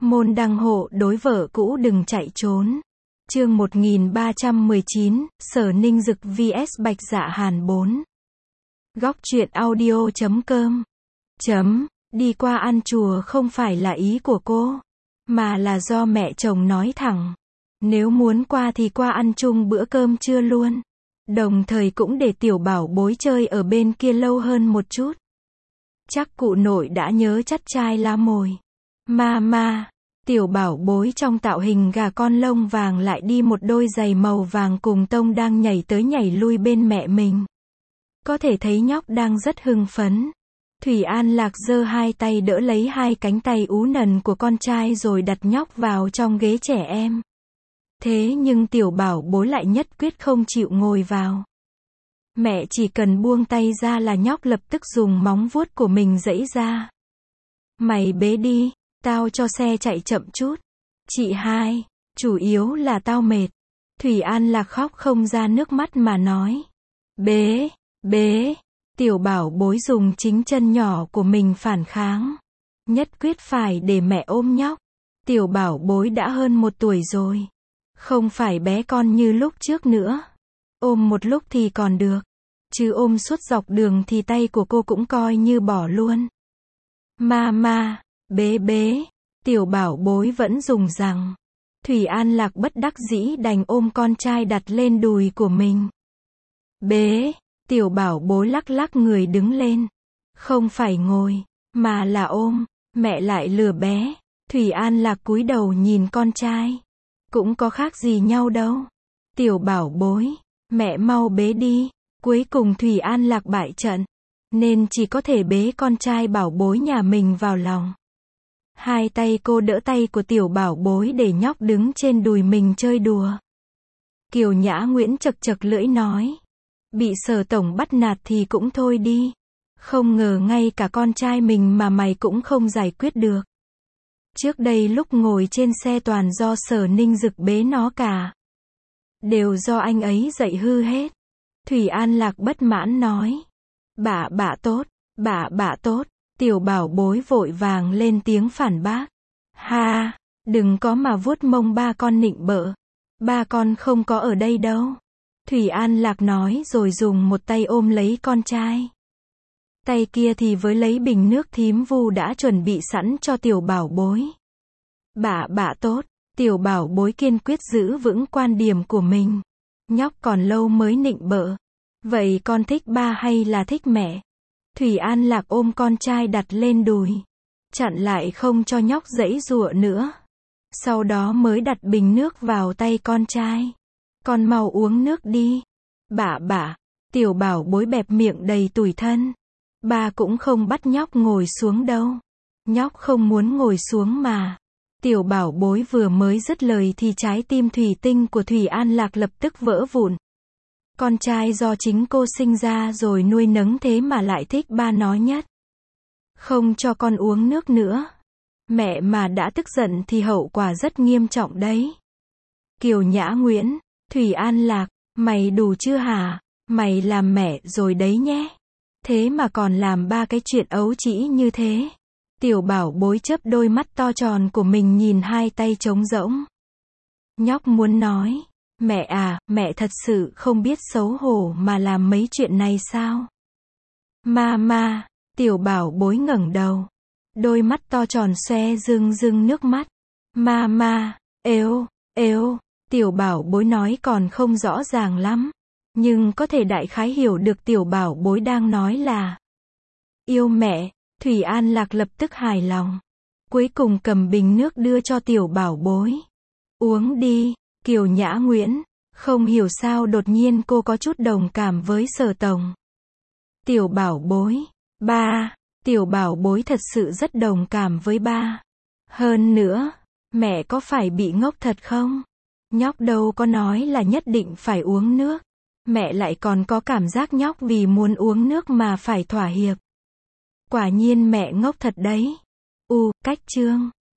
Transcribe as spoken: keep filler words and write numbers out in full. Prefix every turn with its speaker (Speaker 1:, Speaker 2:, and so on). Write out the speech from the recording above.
Speaker 1: Môn đăng hộ đối vợ cũ đừng chạy trốn. Chương một nghìn ba trăm mười chín, Sở Ninh Dực vs Bạch Dạ Hàn bốn. Góc truyện audio chấm com. Chấm, đi qua ăn chùa không phải là ý của cô, mà là do mẹ chồng nói thẳng. Nếu muốn qua thì qua ăn chung bữa cơm trưa luôn. Đồng thời cũng để tiểu bảo bối chơi ở bên kia lâu hơn một chút. Chắc cụ nội đã nhớ chắt trai lá mồi. Mama, tiểu bảo bối trong tạo hình gà con lông vàng lại đi một đôi giày màu vàng cùng tông đang nhảy tới nhảy lui bên mẹ mình. Có thể thấy nhóc đang rất hưng phấn. Thủy An Lạc giơ hai tay đỡ lấy hai cánh tay ú nần của con trai rồi đặt nhóc vào trong ghế trẻ em. Thế nhưng tiểu bảo bối lại nhất quyết không chịu ngồi vào. Mẹ chỉ cần buông tay ra là nhóc lập tức dùng móng vuốt của mình giãy ra. Mày bế đi, tao cho xe chạy chậm chút. Chị hai, chủ yếu là tao mệt. Thủy An Lạc khóc không ra nước mắt mà nói. Bế, bế. Tiểu bảo bối dùng chính chân nhỏ của mình phản kháng. Nhất quyết phải để mẹ ôm nhóc. Tiểu bảo bối đã hơn một tuổi rồi. Không phải bé con như lúc trước nữa. Ôm một lúc thì còn được. Chứ ôm suốt dọc đường thì tay của cô cũng coi như bỏ luôn. Mama, bế bế. Tiểu bảo bối vẫn dùng rằng. Thủy An Lạc bất đắc dĩ đành ôm con trai đặt lên đùi của mình. Bế. Tiểu bảo bối lắc lắc người đứng lên. Không phải ngồi, mà là ôm. Mẹ lại lừa bé. Thủy An Lạc cúi đầu nhìn con trai. Cũng có khác gì nhau đâu. Tiểu bảo bối, mẹ mau bế đi. Cuối cùng Thủy An Lạc bại trận. Nên chỉ có thể bế con trai bảo bối nhà mình vào lòng. Hai tay cô đỡ tay của tiểu bảo bối để nhóc đứng trên đùi mình chơi đùa. Kiều Nhã Nguyễn chật chật lưỡi nói. Bị Sở tổng bắt nạt thì cũng thôi đi. Không ngờ ngay cả con trai mình mà mày cũng không giải quyết được. Trước đây lúc ngồi trên xe toàn do Sở Ninh Dực bế nó cả. Đều do anh ấy dạy hư hết. Thủy An Lạc bất mãn nói. Bạ bạ tốt, bạ bạ tốt. Tiểu bảo bối vội vàng lên tiếng phản bác. Ha, đừng có mà vuốt mông ba con nịnh bợ. Ba con không có ở đây đâu. Thủy An Lạc nói rồi dùng một tay ôm lấy con trai. Tay kia thì với lấy bình nước thím Vu đã chuẩn bị sẵn cho tiểu bảo bối. Bạ bạ tốt, tiểu bảo bối kiên quyết giữ vững quan điểm của mình. Nhóc còn lâu mới nịnh bợ. Vậy con thích ba hay là thích mẹ? Thủy An Lạc ôm con trai đặt lên đùi. Chặn lại không cho nhóc giãy giụa nữa. Sau đó mới đặt bình nước vào tay con trai. Con mau uống nước đi. Bạ bạ, tiểu bảo bối bẹp miệng đầy tủi thân. Ba cũng không bắt nhóc ngồi xuống đâu. Nhóc không muốn ngồi xuống mà. Tiểu bảo bối vừa mới dứt lời thì trái tim thủy tinh của Thủy An Lạc lập tức vỡ vụn. Con trai do chính cô sinh ra rồi nuôi nấng thế mà lại thích ba nó nhất. Không cho con uống nước nữa. Mẹ mà đã tức giận thì hậu quả rất nghiêm trọng đấy. Kiều Nhã Nguyễn, Thủy An Lạc, mày đủ chưa hả? Mày làm mẹ rồi đấy nhé. Thế mà còn làm ba cái chuyện ấu trĩ như thế. Tiểu bảo bối chớp đôi mắt to tròn của mình nhìn hai tay trống rỗng. Nhóc muốn nói. Mẹ à, mẹ thật sự không biết xấu hổ mà làm mấy chuyện này sao? Mama, tiểu bảo bối ngẩng đầu. Đôi mắt to tròn xoe rưng rưng nước mắt. Mama, êu, êu, tiểu bảo bối nói còn không rõ ràng lắm. Nhưng có thể đại khái hiểu được tiểu bảo bối đang nói là yêu mẹ. Thủy An Lạc lập tức hài lòng. Cuối cùng cầm bình nước đưa cho tiểu bảo bối. Uống đi. Kiều Nhã Nguyễn, không hiểu sao đột nhiên cô có chút đồng cảm với Sở tổng. Tiểu bảo bối, ba, tiểu bảo bối thật sự rất đồng cảm với ba. Hơn nữa, mẹ có phải bị ngốc thật không? Nhóc đâu có nói là nhất định phải uống nước. Mẹ lại còn có cảm giác nhóc vì muốn uống nước mà phải thỏa hiệp. Quả nhiên mẹ ngốc thật đấy. U, cách chương.